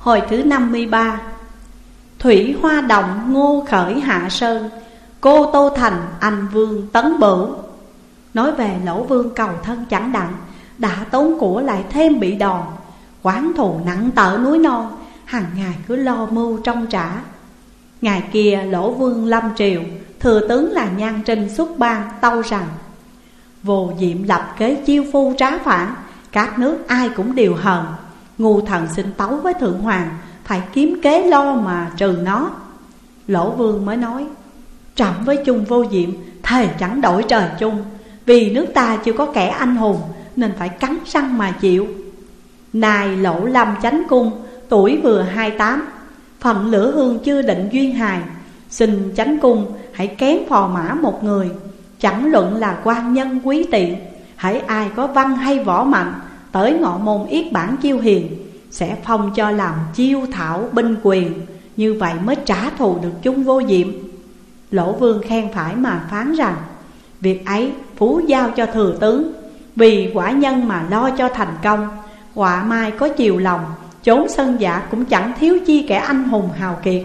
Hồi thứ 53. Thủy hoa động Ngô Khởi hạ sơn, cô Tô Thành anh vương tấn bửu. Nói về Lỗ Vương cầu thân chẳng đặng, đã tốn của lại thêm bị đòn. Oán thù nặng tở núi non, hàng ngày cứ lo mưu trong trả. Ngày kia Lỗ Vương lâm triều, thừa tướng là Nhan Trinh xuất ban tâu rằng: Vô Diệm lập kế chiêu phu trá phản, các nước ai cũng đều hờn. Ngu thần xin tấu với Thượng Hoàng, phải kiếm kế lo mà trừ nó. Lỗ Vương mới nói: Trẫm với chung Vô Diệm thề chẳng đổi trời chung. Vì nước ta chưa có kẻ anh hùng, nên phải cắn răng mà chịu. Này Lỗ Lâm Chánh Cung, tuổi vừa 28, phận lửa hương chưa định duyên hài. Xin Chánh Cung hãy kén phò mã một người, chẳng luận là quan nhân quý tiện. Hãy ai có văn hay võ mạnh, tới ngọ môn yết bản chiêu hiền, sẽ phong cho làm chiêu thảo binh quyền. Như vậy mới trả thù được chung Vô Diệm. Lỗ Vương khen phải mà phán rằng: Việc ấy phú giao cho thừa tướng, vì quả nhân mà lo cho thành công. Họa mai có chiều lòng, chốn sân dạ cũng chẳng thiếu chi kẻ anh hùng hào kiệt.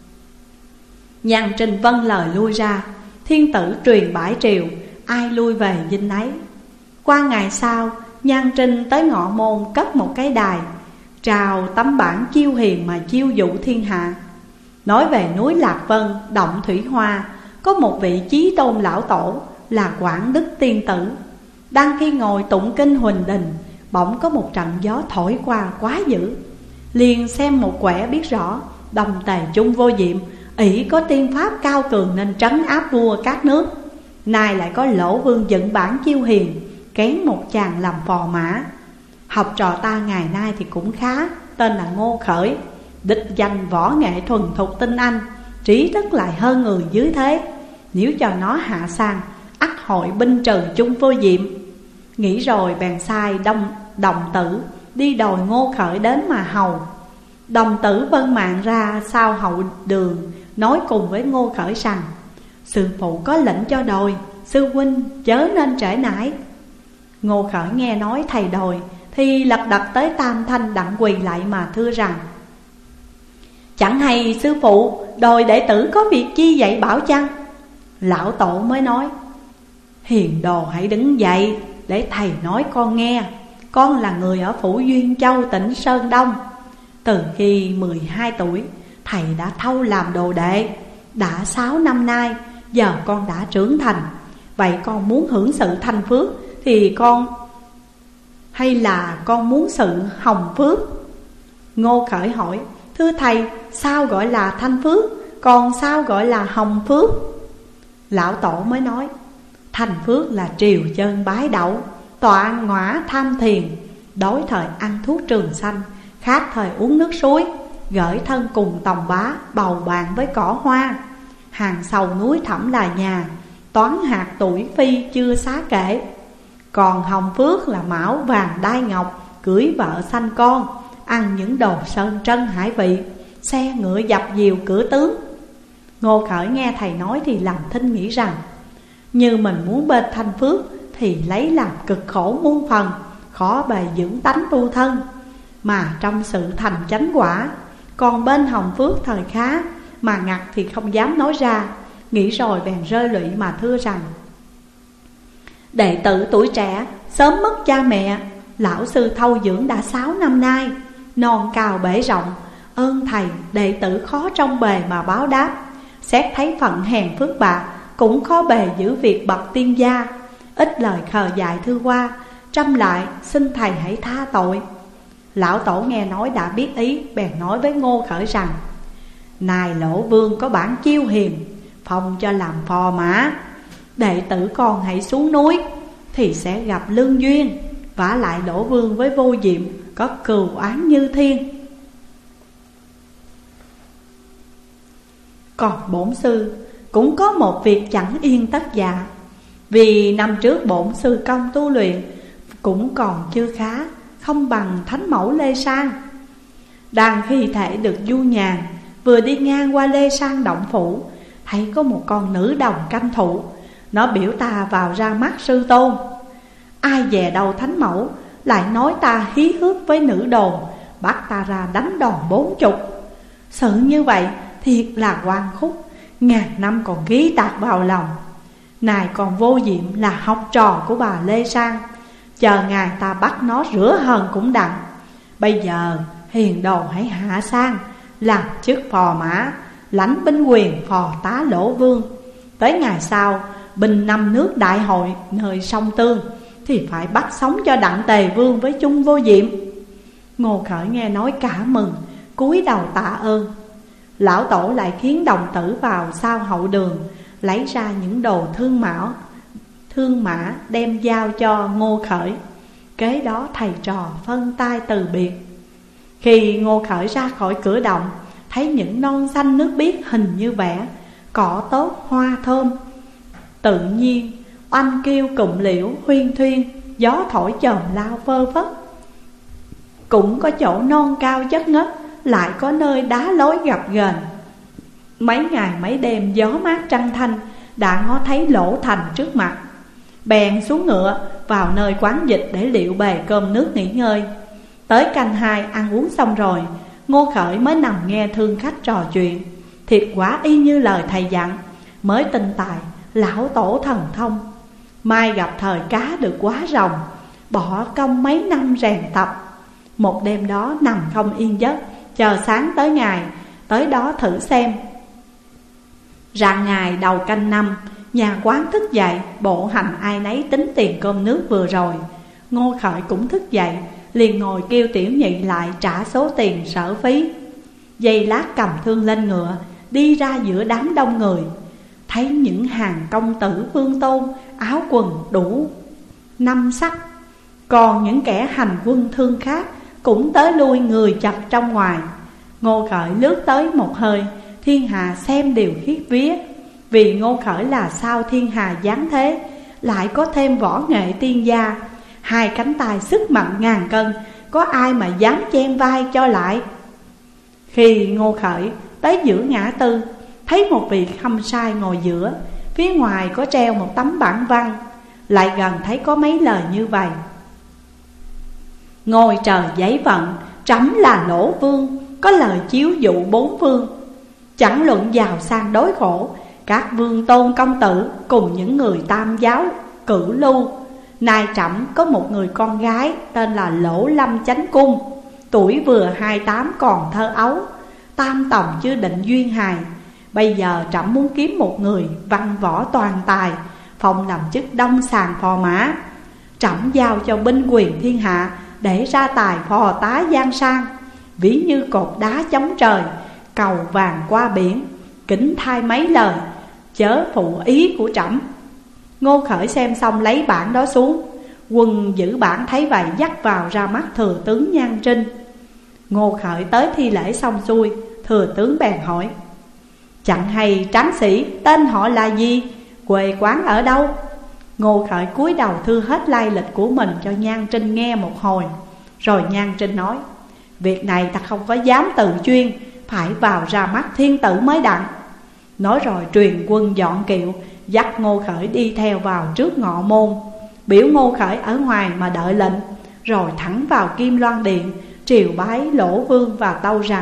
Nhan Trinh vâng lời lui ra, thiên tử truyền bãi triều, ai lui về dinh ấy. Qua ngày sau, Nhan Trinh tới ngọ môn cất một cái đài, trào tấm bản chiêu hiền mà chiêu dụ thiên hạ. Nói về núi Lạc Vân, động Thủy Hoa, có một vị chí tôn lão tổ là Quảng Đức Tiên Tử. Đang khi ngồi tụng kinh huỳnh đình, bỗng có một trận gió thổi qua quá dữ. Liền xem một quẻ biết rõ, đồng tề chung Vô Diệm ỷ có tiên pháp cao cường nên trấn áp vua các nước. Nay lại có Lỗ Vương dựng bản chiêu hiền, kén một chàng làm phò mã. Học trò ta ngày nay thì cũng khá, tên là Ngô Khởi, đích danh võ nghệ thuần thục tinh anh, trí thức lại hơn người dưới thế. Nếu cho nó hạ sang, ắt hội binh trừ chung Vô Diệm. Nghĩ rồi bèn sai đồng tử đi đòi Ngô Khởi đến mà hầu. Đồng tử vân mạng ra sau hậu đường, nói cùng với Ngô Khởi rằng: Sư phụ có lệnh cho đòi, sư huynh chớ nên trễ nải. Ngô Khởi nghe nói thầy đòi, thì lật đật tới tam thanh đặng quỳ lại mà thưa rằng: Chẳng hay sư phụ đòi đệ tử có việc chi dạy bảo chăng? Lão tổ mới nói: Hiền đồ hãy đứng dậy để thầy nói con nghe. Con là người ở phủ Duyên Châu tỉnh Sơn Đông. Từ khi 12 tuổi, thầy đã thâu làm đồ đệ. Đã 6 năm nay, giờ con đã trưởng thành. Vậy con muốn hưởng sự thanh phước thì con, hay là con muốn sự hồng phước? Ngô Khởi hỏi: Thưa thầy, sao gọi là thanh phước, còn sao gọi là hồng phước? Lão tổ mới nói: Thanh phước là triều chân bái đậu, tọa ngõa tham thiền, đối thời ăn thuốc trường xanh, khát thời uống nước suối, gởi thân cùng tòng bá, bầu bàn với cỏ hoa. Hàng sầu núi thẳm là nhà, toán hạt tuổi phi chưa xá kể. Còn hồng phước là mão vàng đai ngọc, cưới vợ sanh con, ăn những đồ sơn trân hải vị, xe ngựa dập dìu cửa tướng. Ngô Khởi nghe thầy nói thì làm thinh nghĩ rằng: Như mình muốn bên thanh phước thì lấy làm cực khổ muôn phần, khó bề dưỡng tánh tu thân, mà trong sự thành chánh quả. Còn bên hồng phước thời khá, mà ngặt thì không dám nói ra. Nghĩ rồi bèn rơi lụy mà thưa rằng: Đệ tử tuổi trẻ, sớm mất cha mẹ, lão sư thâu dưỡng đã 6 năm nay, non cao bể rộng, ơn thầy đệ tử khó trong bề mà báo đáp. Xét thấy phận hèn phước bạc, cũng khó bề giữ việc bậc tiên gia. Ít lời khờ dại thưa qua, trăm lại xin thầy hãy tha tội. Lão tổ nghe nói đã biết ý, bèn nói với Ngô Khởi rằng: Này Lỗ Vương có bản chiêu hiền, phong cho làm phò mã. Đệ tử con hãy xuống núi thì sẽ gặp lương duyên. Vả lại Lỗ Vương với Vô Diệm có cừu oán như thiên. Còn bổn sư cũng có một việc chẳng yên tất dạ. Vì năm trước bổn sư công tu luyện cũng còn chưa khá, không bằng thánh mẫu Lê Sang. Đang khi thể được du nhàn, vừa đi ngang qua Lê Sang động phủ, thấy có một con nữ đồng canh thủ. Nó biểu ta vào ra mắt sư tôn. Ai dè đầu thánh mẫu lại nói ta hí hước với nữ đồn, bắt ta ra đánh đòn 40. Sự như vậy thiệt là oan khúc, ngàn năm còn ghi tạc vào lòng. Này còn Vô Diệm là học trò của bà Lê Sang, chờ ngày ta bắt nó rửa hờn cũng đặng. Bây giờ hiền đồ hãy hạ sang, làm chức phò mã, lãnh binh quyền phò tá Lỗ Vương. Tới ngày sau binh 5 nước đại hội nơi sông Tương, thì phải bắt sống cho đặng Tề Vương với chung Vô Diệm. Ngô Khởi nghe nói cả mừng, cúi đầu tạ ơn. Lão tổ lại khiến đồng tử vào sau hậu đường, lấy ra những đồ thương mã đem giao cho Ngô Khởi. Kế đó thầy trò phân tay từ biệt. Khi Ngô Khởi ra khỏi cửa động, thấy những non xanh nước biếc hình như vẽ, cỏ tốt hoa thơm. Tự nhiên oanh kêu cụm liễu huyên thuyên, gió thổi chòm lao phơ phất. Cũng có chỗ non cao chất ngất, lại có nơi đá lối gập ghềnh. Mấy ngày mấy đêm gió mát trăng thanh, đã ngó thấy Lỗ Thành trước mặt. Bèn xuống ngựa vào nơi quán dịch để liệu bề cơm nước nghỉ ngơi. Tới canh 2 ăn uống xong rồi, Ngô Khởi mới nằm nghe thương khách trò chuyện. Thiệt quả y như lời thầy dặn, mới tinh tài lão tổ thần thông. Mai gặp thời cá được quá rồng, bỏ công mấy năm rèn tập. Một đêm đó nằm không yên giấc, chờ sáng tới ngày, tới đó thử xem. Rạng ngày đầu canh 5, nhà quán thức dậy, bộ hành ai nấy tính tiền cơm nước vừa rồi. Ngô Khởi cũng thức dậy, liền ngồi kêu tiểu nhị lại trả số tiền sở phí. Giây lát cầm thương lên ngựa, đi ra giữa đám đông người. Thấy những hàng công tử vương tôn, áo quần đủ 5 sắc. Còn những kẻ hành quân thương khác cũng tới lui người chật trong ngoài. Ngô Khởi lướt tới một hơi, thiên hạ xem đều khiếp vía. Vì Ngô Khởi là sao thiên hà giáng thế, lại có thêm võ nghệ tiên gia, hai cánh tay sức mạnh ngàn cân, có ai mà dám chen vai cho lại. Khi Ngô Khởi tới giữa ngã tư, thấy một vị khâm sai ngồi giữa, phía ngoài có treo một tấm bảng văn. Lại gần thấy có mấy lời như vậy: ngôi trời giấy vận, trẫm là Lỗ Vương, có lời chiếu dụ 4 phương. Chẳng luận giàu sang đối khổ, các vương tôn công tử cùng những người tam giáo cửu lưu. Nay trẫm có một người con gái tên là Lỗ Lâm Chánh Cung, tuổi vừa 28 còn thơ ấu, tam tòng chưa định duyên hài. Bây giờ trẫm muốn kiếm một người văn võ toàn tài, phong làm chức đông sàng phò mã. Trẫm giao cho binh quyền thiên hạ, để ra tài phò tá giang sang. Ví như cột đá chống trời, cầu vàng qua biển, kính thay mấy lời, chớ phụ ý của trẫm. Ngô Khởi xem xong lấy bản đó xuống. Quân giữ bản thấy vậy dắt vào ra mắt thừa tướng Nhan Trinh. Ngô Khởi tới thi lễ xong xuôi, thừa tướng bèn hỏi: chẳng hay tráng sĩ tên họ là gì, quê quán ở đâu? Ngô Khởi cúi đầu thưa hết lai lịch của mình cho Nhan Trinh nghe một hồi. Rồi Nhan Trinh nói: việc này ta không có dám tự chuyên, phải vào ra mắt thiên tử mới đặng. Nói rồi truyền quân dọn kiệu, dắt Ngô Khởi đi theo vào trước ngọ môn, biểu Ngô Khởi ở ngoài mà đợi lệnh. Rồi thẳng vào Kim Loan Điện, triều bái Lỗ Vương và tâu rằng: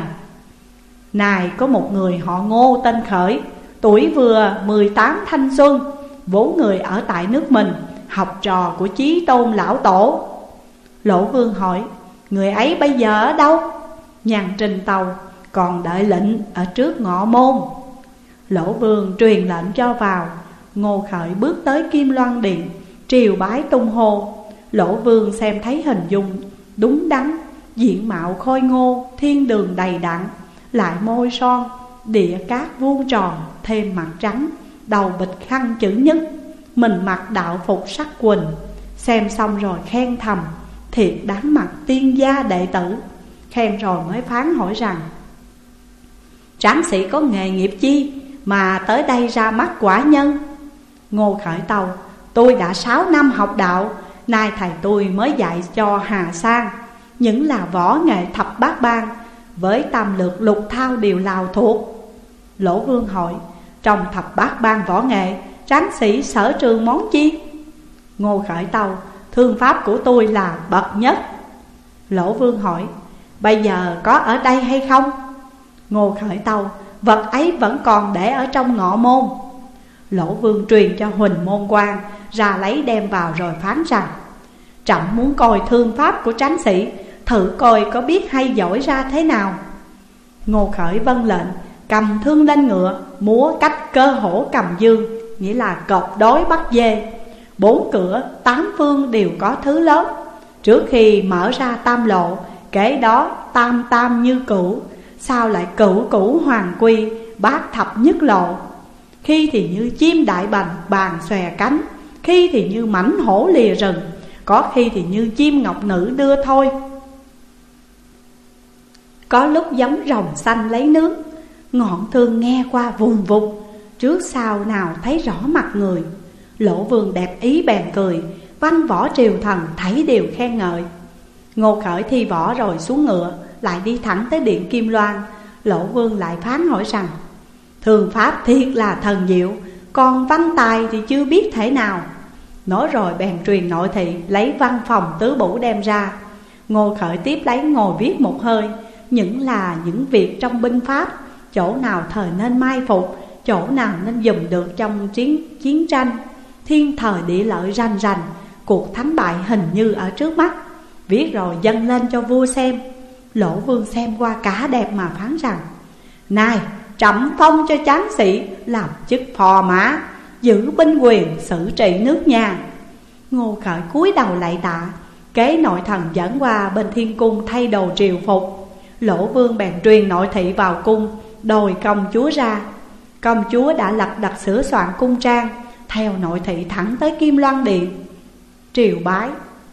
này có một người họ Ngô tên Khởi, tuổi vừa 18 thanh xuân, vốn người ở tại nước mình, học trò của Chí Tôn lão tổ. Lỗ Vương hỏi: người ấy bây giờ ở đâu? Nhan Trinh tâu: còn đợi lệnh ở trước ngọ môn. Lỗ Vương truyền lệnh cho vào. Ngô Khởi bước tới Kim Loan Điện, triều bái tung hô. Lỗ Vương xem thấy hình dung đúng đắn, diện mạo khôi ngô, thiên đường đầy đặn, lại môi son, địa cát vuông tròn, thêm mặt trắng, đầu bịch khăn chữ nhất, mình mặc đạo phục sắc quỳnh. Xem xong rồi khen thầm: thiệt đáng mặt tiên gia đệ tử. Khen rồi mới phán hỏi rằng: tráng sĩ có nghề nghiệp chi mà tới đây ra mắt quả nhân? Ngô Khởi tâu: tôi đã 6 năm học đạo, nay thầy tôi mới dạy cho Hà Sang những là võ nghệ thập bát ban, với tam lược lục thao đều lào thuộc. Lỗ Vương hỏi: trong thập bát ban võ nghệ, tráng sĩ sở trường món chi? Ngô Khởi tâu: thương pháp của tôi là bậc nhất. Lỗ Vương hỏi: bây giờ có ở đây hay không? Ngô Khởi tâu: vật ấy vẫn còn để ở trong ngọ môn. Lỗ Vương truyền cho Huỳnh Môn Quan ra lấy đem vào rồi phán rằng: trẫm muốn coi thương pháp của tráng sĩ, thử coi có biết hay giỏi ra thế nào. Ngô Khởi vâng lệnh, cầm thương lên ngựa, múa cách cơ hổ cầm dương, nghĩa là cọp đối bắt dê. 4 cửa 8 phương đều có thứ lớn. Trước khi mở ra tam lộ, kế đó tam tam như cửu, sao lại cửu cửu hoàng quy, bát thập nhất lộ. Khi thì như chim đại bành bàn xòe cánh, khi thì như mãnh hổ lìa rừng, có khi thì như chim ngọc nữ đưa thôi. Có lúc giống rồng xanh lấy nước, ngọn thương nghe qua vùng vụt, trước sau nào thấy rõ mặt người. Lỗ Vương đẹp ý bèn cười, văn võ triều thần thấy đều khen ngợi. Ngô Khởi thi võ rồi xuống ngựa, lại đi thẳng tới điện Kim Loan. Lỗ Vương lại phán hỏi rằng: thương pháp thiệt là thần diệu, còn văn tài thì chưa biết thể nào. Nói rồi bèn truyền nội thị lấy văn phòng tứ bổ đem ra. Ngô Khởi tiếp lấy ngồi viết một hơi, những việc trong binh pháp, chỗ nào thời nên mai phục, chỗ nào nên dùng được trong chiến tranh. Thiên thời địa lợi rành rành, cuộc thắng bại hình như ở trước mắt. Viết rồi dâng lên cho vua xem. Lỗ Vương xem qua cả đẹp mà phán rằng: này, trẫm phong cho tráng sĩ làm chức phò mã, giữ binh quyền xử trị nước nhà. Ngô Khởi cúi đầu lạy tạ. Kế nội thần dẫn qua bên thiên cung thay đồ triều phục. Lỗ Vương bèn truyền nội thị vào cung, đòi công chúa ra. Công chúa đã lật đật sửa soạn cung trang, theo nội thị thẳng tới Kim Loan điện triều bái.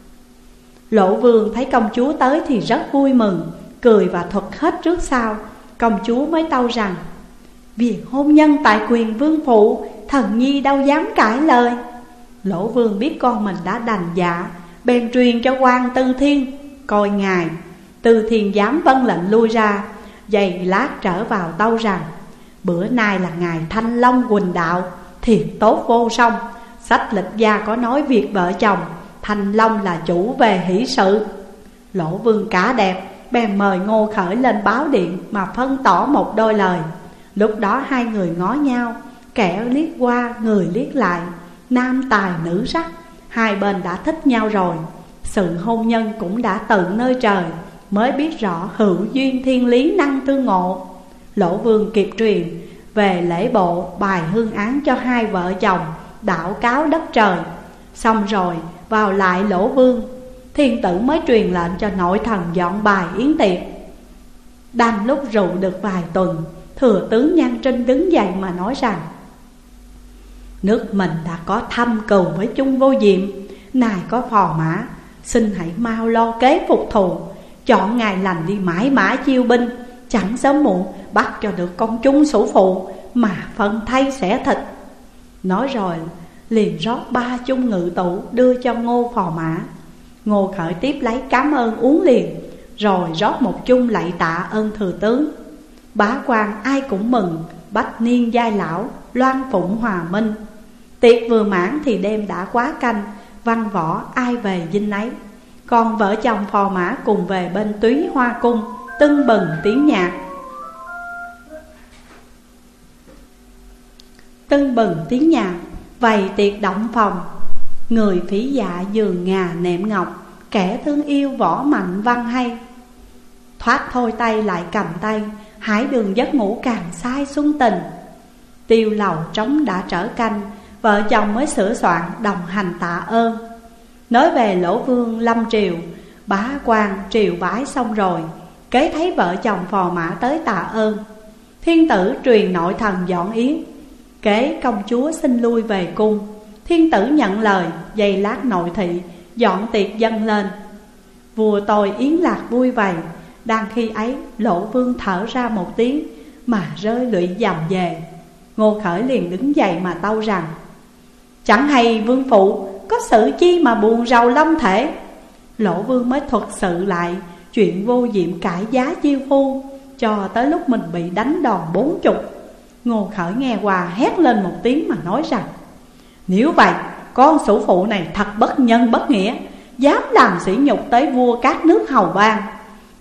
Lỗ Vương thấy công chúa tới thì rất vui mừng, cười và thuật hết trước sau. Công chúa mới tâu rằng: việc hôn nhân tại quyền vương phụ, thần nhi đâu dám cãi lời. Lỗ Vương biết con mình đã đành dạ, bèn truyền cho quan Tư Thiên coi ngài. Tư Thiên dám vâng lệnh lui ra, giày lát trở vào tâu rằng: bữa nay là ngày Thanh Long Quỳnh Đạo, thiệt tốt vô song. Sách lịch gia có nói việc vợ chồng, Thanh Long là chủ về hỷ sự. Lỗ Vương cả đẹp, bèn mời Ngô Khởi lên báo điện mà phân tỏ một đôi lời. Lúc đó hai người ngó nhau, kẻ liếc qua người liếc lại, nam tài nữ sắc, hai bên đã thích nhau rồi. Sự hôn nhân cũng đã tự nơi trời, mới biết rõ hữu duyên thiên lý năng tương ngộ. Lỗ Vương kịp truyền về lễ bộ bài hương án cho hai vợ chồng, đảo cáo đất trời. Xong rồi vào lại Lỗ Vương, thiên tử mới truyền lệnh cho nội thần dọn bài yến tiệc. Đang lúc rượu được vài tuần, thừa tướng Nhan Trinh đứng dậy mà nói rằng: nước mình đã có thâm cừu với Chung Vô Diệm, nài có phò mã, xin hãy mau lo kế phục thù, chọn ngày lành đi mãi mã chiêu binh, chẳng sớm muộn bắt cho được con Chung sủ phụ, mà phân thay xẻ thịt. Nói rồi liền rót 3 chung ngự tủ đưa cho Ngô phò mã. Ngô Khởi tiếp lấy cảm ơn uống liền, rồi rót một chung lạy tạ ơn thừa tướng. Bá quan ai cũng mừng, bách niên giai lão, loan phụng hòa minh. Tiệc vừa mãn thì đêm đã quá canh, văn võ ai về dinh ấy. Còn vợ chồng phò mã cùng về bên Túy Hoa cung, tưng bừng tiếng nhạc. Tưng bừng tiếng nhạc, vầy tiệc động phòng. Người phỉ dạ giường ngà nệm ngọc, kẻ thương yêu võ mạnh văn hay. Thoát thôi tay lại cầm tay, hải đường giấc ngủ càng say xuân tình. Tiêu lầu trống đã trở canh, vợ chồng mới sửa soạn đồng hành tạ ơn. Nói về Lỗ Vương lâm triều, bá quan triều bái xong rồi, kế thấy vợ chồng phò mã tới tạ ơn. Thiên tử truyền nội thần dọn yến, kế công chúa xin lui về cung. Thiên tử nhận lời, giây lát nội thị dọn tiệc dâng lên. Vua tôi yến lạc vui vầy. Đang khi ấy Lỗ Vương thở ra một tiếng mà rơi lụy dầm về. Ngô Khởi liền đứng dậy mà tâu rằng: chẳng hay vương phụ có sự chi mà buồn rầu long thể. Lỗ Vương mới thuật sự lại chuyện Vô Diệm cãi giá chiêu phu, cho tới lúc mình bị đánh đòn 40. Ngô Khởi nghe qua hét lên một tiếng mà nói rằng: nếu vậy con sủ phụ này thật bất nhân bất nghĩa, dám làm sỉ nhục tới vua các nước hầu bang.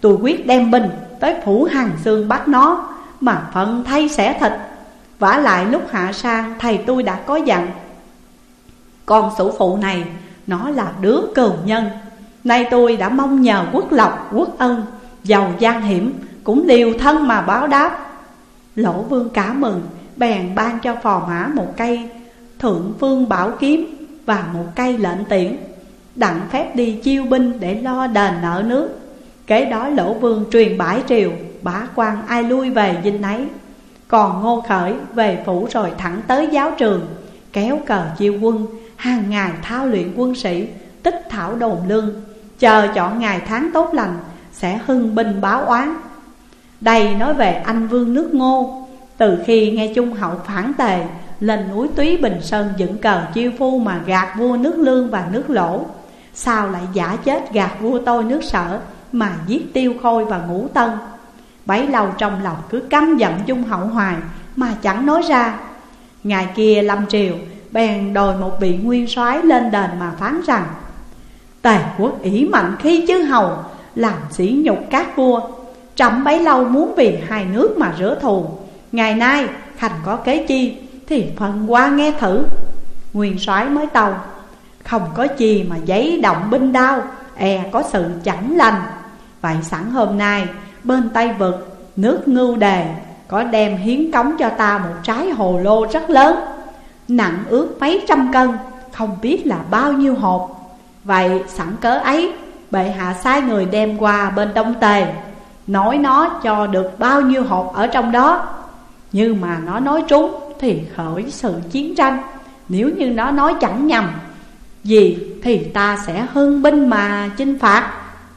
tôi quyết đem binh tới phủ Hằng Xương bắt nó, mà phận thay xẻ thịt. Vả lại lúc hạ sang thầy tôi đã có dặn, con sủ phụ này nó là đứa cừu nhân. Nay tôi đã mong nhờ quốc lộc quốc ân, giàu gian hiểm cũng liều thân mà báo đáp. Lỗ Vương cả mừng, bèn ban cho phò mã một cây Thượng Phương Bảo Kiếm và một cây lệnh tiễn, đặng phép đi chiêu binh để lo đền nợ nước. Kế đó Lỗ Vương truyền bãi triều, bá quan ai lui về dinh nấy. Còn Ngô Khởi về phủ rồi thẳng tới giáo trường, kéo cờ chiêu quân, hàng ngày thao luyện quân sĩ, tích thảo đồn lương, chờ chọn ngày tháng tốt lành sẽ hưng binh báo oán. Đây nói về anh vương nước Ngô. Từ khi nghe Trung hậu phản Tề, lên núi Túy Bình Sơn dựng cờ chiêu phu mà gạt vua nước Lương và nước Lỗ, sao lại giả chết gạt vua tôi nước Sở mà giết Tiêu Khôi và Ngũ Tân. Bấy lâu trong lòng cứ căm giận Trung hậu hoài mà chẳng nói ra. Ngày kia lâm triều bèn đòi một vị nguyên soái lên đền mà phán rằng: Tề quốc ỷ mạnh khi chư hầu, làm sỉ nhục các vua. Trẫm bấy lâu muốn vì hai nước mà rửa thù. Ngày nay khanh có kế chi thì phần qua nghe thử. Nguyên soái mới tâu: Không có chi mà giấy động binh đao, e có sự chẳng lành. Vậy sẵn hôm nay bên Tây Vực nước Ngưu Đề có đem hiến cống cho ta một trái hồ lô rất lớn, nặng ước mấy trăm cân, không biết là bao nhiêu hộp. Vậy sẵn cớ ấy, bệ hạ sai người đem qua bên Đông Tề, nói nó cho được bao nhiêu hộp ở trong đó. Nhưng mà nó nói trúng thì khởi sự chiến tranh, nếu như nó nói chẳng nhầm gì thì ta sẽ hưng binh mà chinh phạt.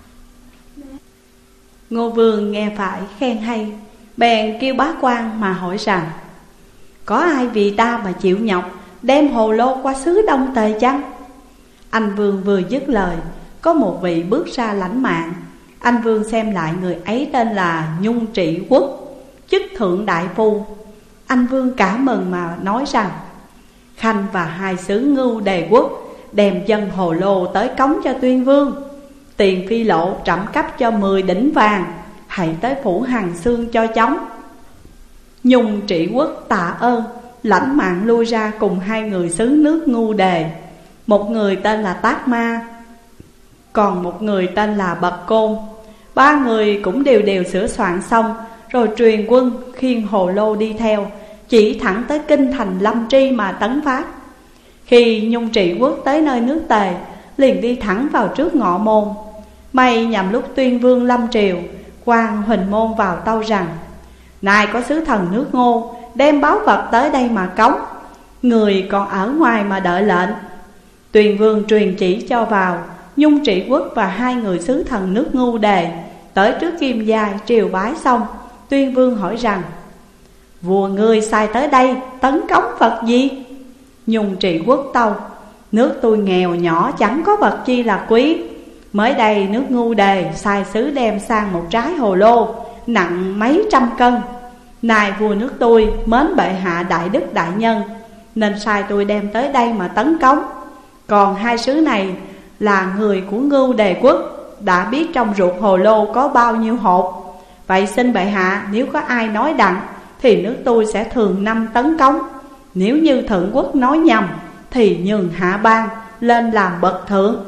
Ngô Vương nghe phải khen hay, bèn kêu bá quan mà hỏi rằng: Có ai vì ta mà chịu nhọc đem hồ lô qua xứ Đông Tề chăng? Anh Vương vừa dứt lời, có một vị bước ra lãnh mạng. Anh Vương xem lại người ấy tên là Nhung Trị Quốc, chức thượng đại phu. Anh Vương cả mừng mà nói rằng: Khanh và hai xứ Ngưu Đề quốc đem dân hồ lô tới cống cho Tuyên Vương. Tiền phi lộ trẫm cấp cho 10 đỉnh vàng, hãy tới phủ Hằng Xương cho chóng. Nhung Trị Quốc tạ ơn, lãnh mạng lui ra cùng hai người xứ nước Ngưu Đề. Một người tên là Tác Ma, còn một người tên là Bật Côn. Ba người cũng đều sửa soạn xong, rồi truyền quân khiêng hồ lô đi theo, chỉ thẳng tới kinh thành Lâm Tri mà tấn phát. Khi Nhung Trị Quốc tới nơi nước Tề, liền đi thẳng vào trước ngọ môn. May nhằm lúc Tuyên Vương lâm triều, quan Huỳnh Môn vào tâu rằng: Nay có sứ thần nước Ngô đem báu vật tới đây mà cống, người còn ở ngoài mà đợi lệnh. Tuyên Vương truyền chỉ cho vào. Nhung Trị Quốc và hai người sứ thần nước Ngưu Đề tới trước Kim Giai triều bái xong. Tuyên Vương hỏi rằng: Vua ngươi sai tới đây tấn cống vật gì? Nhung Trị Quốc tâu: Nước tôi nghèo nhỏ chẳng có vật chi là quý. Mới đây nước Ngưu Đề sai sứ đem sang một trái hồ lô nặng mấy trăm cân. Nay vua nước tôi mến bệ hạ đại đức đại nhân, nên sai tôi đem tới đây mà tấn cống. Còn hai sứ này là người của Ngưu Đề quốc, đã biết trong ruột hồ lô có bao nhiêu hộp. Vậy xin bệ hạ nếu có ai nói đặng thì nước tôi sẽ thường năm tấn cống. Nếu như thượng quốc nói nhầm thì nhường hạ bang lên làm bậc thượng.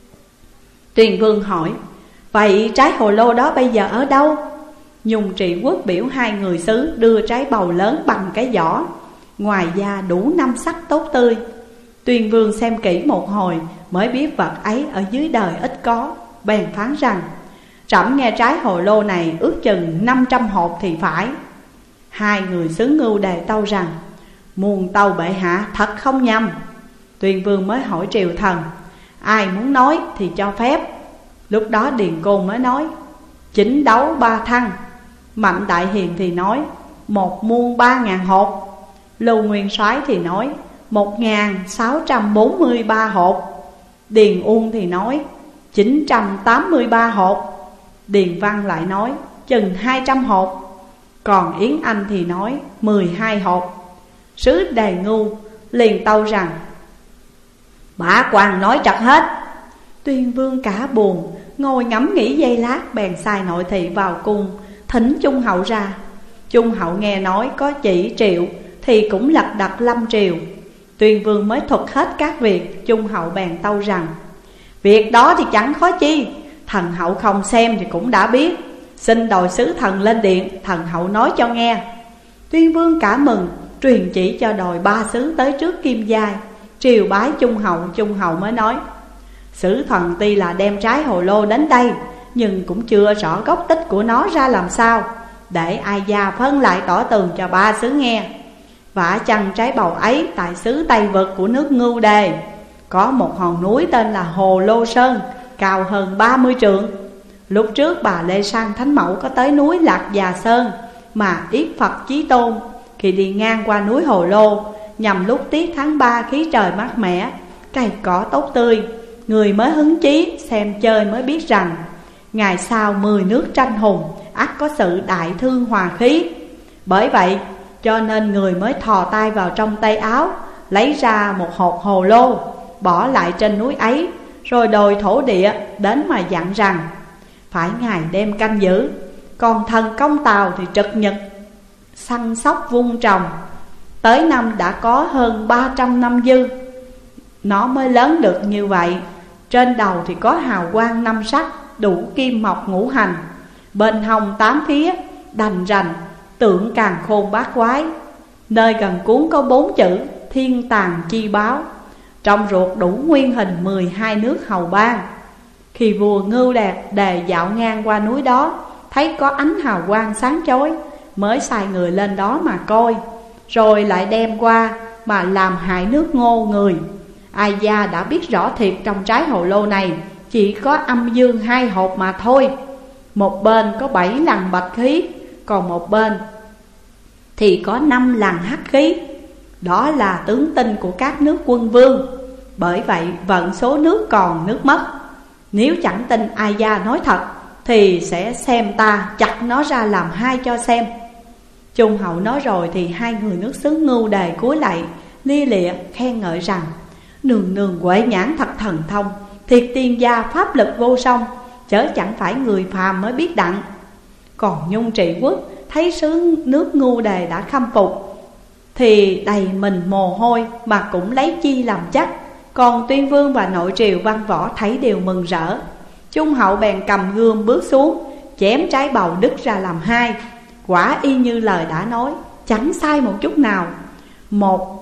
Tuyên Vương hỏi: Vậy trái hồ lô đó bây giờ ở đâu? Nhung Trị Quốc biểu hai người sứ đưa trái bầu lớn bằng cái vỏ, ngoài da đủ 5 sắc tốt tươi. Tuyên Vương xem kỹ một hồi mới biết vật ấy ở dưới đời ít có, bèn phán rằng: Trẫm nghe trái hồ lô này ước chừng 500 hộp thì phải. Hai người xứ Ngưu Đề tâu rằng: Muôn tâu bệ hạ thật không nhầm. Tuyên Vương mới hỏi triều thần: Ai muốn nói thì cho phép. Lúc đó Điền Côn mới nói: Chính đấu 3 thăng. Mạnh Đại Hiền thì nói: 1 muôn 3.000 hộp. Lưu Nguyên Soái thì nói: 1.643 hộp. Điền Uông thì nói: 983 hộp. Điền Văn lại nói: chừng 200 hộp. Còn Yến Anh thì nói: 12 hộp. Sứ Đề Ngưu liền tâu rằng: Bả quan nói trật hết. Tuyên Vương cả buồn, ngồi ngẫm nghĩ giây lát, bèn sai nội thị vào cung thỉnh Trung hậu ra. Trung hậu nghe nói có chỉ triệu thì cũng lật đật lâm triều. Tuyên vương mới thuật hết các việc. Trung hậu bèn tâu rằng: việc đó thì chẳng khó chi, thần hậu không xem thì cũng đã biết. Xin đòi sứ thần lên điện, thần hậu nói cho nghe. Tuyên vương cả mừng, truyền chỉ cho đòi 3 sứ tới trước Kim Giai, triều bái Trung hậu. Trung hậu mới nói: sứ thần tuy là đem trái hồ lô đến đây, nhưng cũng chưa rõ gốc tích của nó ra làm sao, để ai gia phân lại tỏ tường cho 3 sứ nghe. Vả chăng trái bầu ấy tại xứ Tây Vực của nước Ngưu Đề, có một hòn núi tên là Hồ Lô Sơn, cao hơn 30 trượng. Lúc trước bà Lê Sang Thánh Mẫu có tới núi Lạc Già Sơn mà yết Phật Chí Tôn. Khi đi ngang qua núi Hồ Lô, nhằm lúc tiết tháng 3 khí trời mát mẻ, cây cỏ tốt tươi, người mới hứng chí xem chơi mới biết rằng ngày sau 10 nước tranh hùng, ắt có sự đại thương hòa khí. Bởi vậy cho nên người mới thò tay vào trong tay áo, lấy ra một hột hồ lô, bỏ lại trên núi ấy, rồi đòi thổ địa đến mà dặn rằng phải ngày đêm canh giữ, còn thần công tàu thì trực nhật săn sóc vun trồng. Tới năm đã có hơn 300 năm dư, nó mới lớn được như vậy. Trên đầu thì có hào quang 5 sắc, đủ kim mộc ngũ hành. Bên hông 8 phía đành rành, tượng càn khôn bát quái. Nơi gần cuốn có 4 chữ thiên tàng chi báo. Trong ruột đủ nguyên hình 12 nước hầu bang. Khi vua Ngưu Đề dạo ngang qua núi đó, thấy có ánh hào quang sáng chói, mới sai người lên đó mà coi, rồi lại đem qua mà làm hại nước Ngô người. Ai gia đã biết rõ thiệt trong trái hồ lô này chỉ có âm dương 2 hộp mà thôi. Một bên có 7 lằn bạch khí, còn một bên thì có 5 lằn hắc khí. Đó là tướng tinh của các nước quân vương. Bởi vậy vận số nước còn nước mất. Nếu chẳng tin ai gia nói thật, thì sẽ xem ta chặt nó ra làm 2 cho xem. Trung hậu nói rồi thì 2 người nước xứ Ngưu Đề cúi lạy lia lịa khen ngợi rằng: nương nương huệ nhãn thật thần thông, thiệt tiên gia pháp lực vô song, chớ chẳng phải người phàm mới biết đặng. Còn Nhung Trị Quốc thấy xứ nước Ngưu Đề đã khâm phục, thì đầy mình mồ hôi mà cũng lấy chi làm chắc. Còn Tuyên vương và nội triều văn võ thấy đều mừng rỡ. Trung hậu bèn cầm gươm bước xuống, chém trái bầu đứt ra làm 2. Quả y như lời đã nói, chẳng sai một chút nào. Một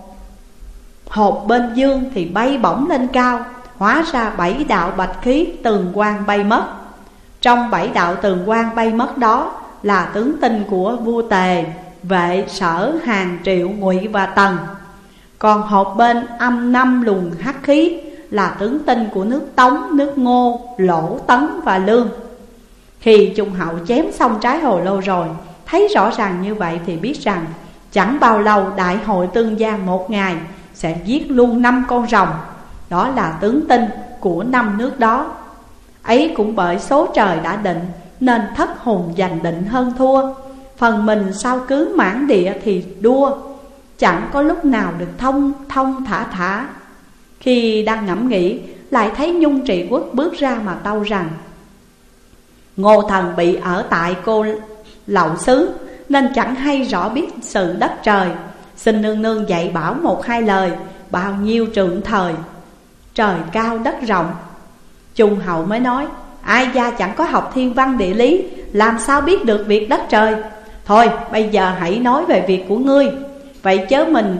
hộp bên dương thì bay bổng lên cao, hóa ra 7 đạo bạch khí tường quang bay mất. Trong 7 đạo tường quang bay mất đó là tướng tinh của vua Tề, Vệ, Sở, Hàn, Triệu, Ngụy và Tần. Còn hộp bên âm 5 luồng hắc khí là tướng tinh của nước Tống, nước Ngô, Lỗ, Tấn và Lương. Khi Trung hậu chém xong trái hồ lô rồi, thấy rõ ràng như vậy thì biết rằng chẳng bao lâu đại hội tương giang một ngày sẽ giết luôn 5 con rồng. Đó là tướng tinh của 5 nước đó. Ấy cũng bởi số trời đã định, nên thất hùng giành định hơn thua. Phần mình sao cứ mãn địa thì đua, chẳng có lúc nào được thông thông thả thả. Khi đang ngẫm nghĩ, lại thấy Nhung Trị Quốc bước ra mà tâu rằng: Ngô thần bị ở tại Cô Lậu xứ, nên chẳng hay rõ biết sự đất trời. Xin nương nương dạy bảo 1-2 lời, bao nhiêu trượng thời, trời cao đất rộng. Trung hậu mới nói: ai gia chẳng có học thiên văn địa lý, làm sao biết được việc đất trời. Thôi bây giờ hãy nói về việc của ngươi. Vậy chớ mình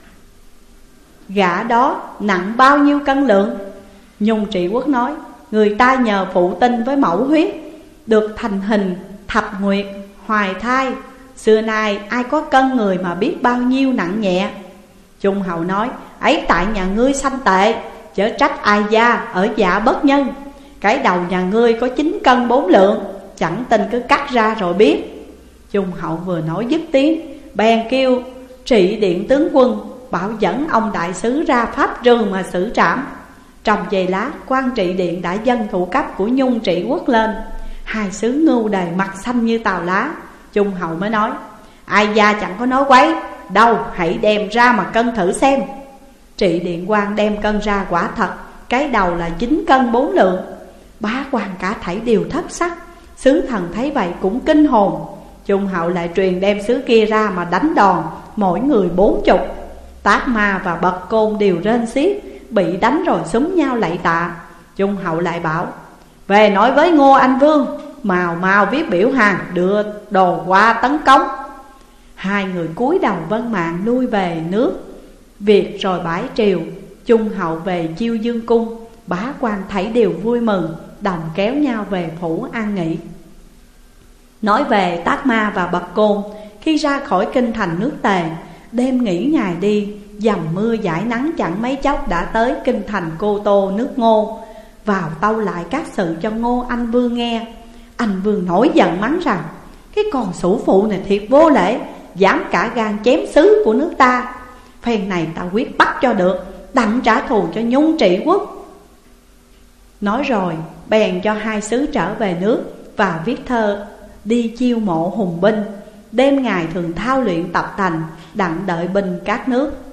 gã đó nặng bao nhiêu cân lượng? Nhung Trị Quốc nói: người ta nhờ phụ tinh với mẫu huyết, được thành hình thập nguyệt, hoài thai. Xưa nay ai có cân người mà biết bao nhiêu nặng nhẹ. Trung hậu nói: ấy tại nhà ngươi sanh tệ, chớ trách ai gia ở dạ bất nhân. Cái đầu nhà ngươi có 9 cân 4 lượng, chẳng tin cứ cắt ra rồi biết. Trung hậu vừa nói dứt tiếng, bèn kêu Trị Điện tướng quân bảo dẫn ông đại sứ ra pháp trường mà xử trảm. Trong giây lát, quan Trị Điện đã dâng thủ cấp của Nhung Trị Quốc lên. 2 sứ Ngưu Đề mặt xanh như tàu lá. Trung hậu mới nói: ai gia chẳng có nói quấy, đâu hãy đem ra mà cân thử xem. Trị Điện quan đem cân ra, quả thật cái đầu là 9 cân 4 lượng. Bá quan cả thảy đều thất sắc. Sứ thần thấy vậy cũng kinh hồn. Trung hậu lại truyền đem sứ kia ra mà đánh đòn, mỗi người 40. Tác Ma và Bật Côn đều rên xiết, bị đánh rồi xúm nhau lạy tạ. Trung hậu lại bảo: về nói với Ngô Anh Vương, mau viết biểu hàng đưa đồ qua tấn công. Hai người cúi đầu vâng mạng lui về nước. Việc rồi bãi triều, Trung hậu về Chiêu Dương cung. Bá quan thảy đều vui mừng, đồng kéo nhau về phủ an nghỉ. Nói về Tác Ma và Bật Côn, khi ra khỏi kinh thành nước Tề, đêm nghỉ ngày đi, dầm mưa dãi nắng chẳng mấy chốc đã tới kinh thành Cô Tô nước Ngô. Vào tâu lại các sự cho Ngô Anh Vương nghe. Anh Vương nổi giận mắng rằng: cái con sủ phụ này thiệt vô lễ, dám cả gan chém sứ của nước ta. Phen này ta quyết bắt cho được, đặng trả thù cho Nhung trị quốc. Nói rồi bèn cho hai sứ trở về nước, và viết thơ đi chiêu mộ hùng binh. Đêm ngày thường thao luyện tập thành, đặng đợi binh các nước.